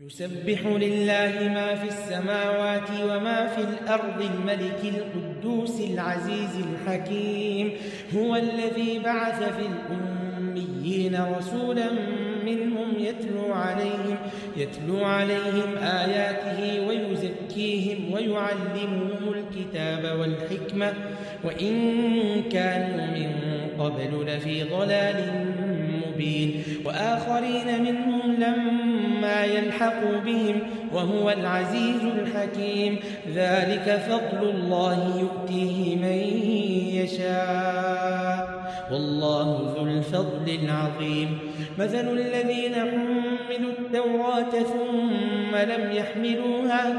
يسبح لله ما في السماوات وما في الأرض الملك القدوس العزيز الحكيم. هو الذي بعث في الأميين رسولا منهم يتلو عليهم آياته ويزكيهم ويعلمهم الكتاب والحكمة وإن كانوا من قبل لفي ضلال مبين. وآخرين منهم لما يلحقوا بهم وهو العزيز الحكيم. ذلك فضل الله يؤتيه من يشاء والله ذو الفضل العظيم. مثل الذين حملوا التوراة ثم لم يحملوها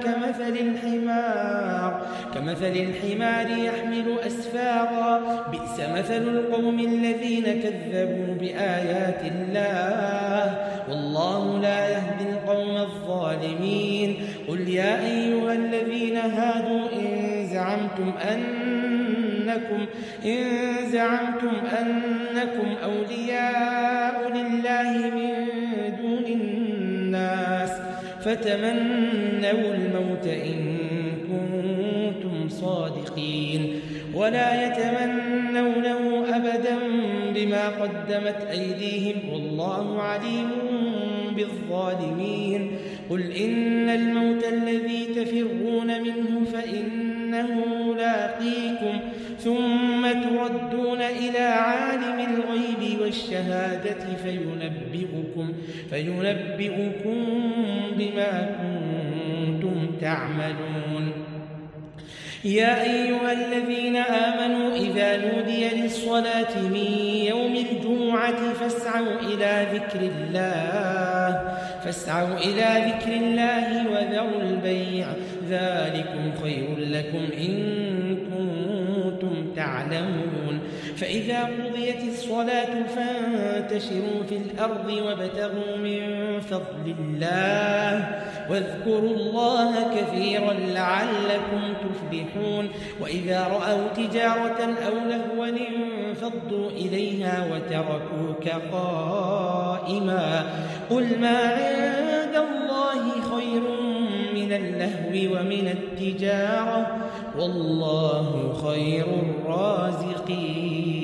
كمثل الحمار يحمل أسفارا. بئس مثل القوم الذين كذبوا بآيات الله والله لا يهدي القوم الظالمين. قل يا أيها الذين هادوا إن زعمتم أنكم أولياء لله من دون الناس فتمنوا الموت إن كنتم صادقين ولا يتمنونه أبدا بما قدمت أيديهم والله عليم بالظالمين. قل إن الموت الذي تفرون منه فإنه لاقيكم ثم تردون إلى عالم الغيب والشهادة فينبئكم بما كنتم تعملون. يا أيها الذين آمنوا إذا نودي للصلاة من يوم الجمعة فاسعوا إلى ذكر الله وذروا البيع ذلكم خير لكم إن كنتم تعلمون. فإذا قضيت الصلاة فانتشروا في الأرض وابتغوا من فضل الله واذكروا الله كثيرا لعلكم تفلحون. وإذا رأوا تجارة أو لهوا انفضوا إليها وتركوك قائما. قل ما عند الله خير من اللهو ومن التجارة والله خير الرازقين.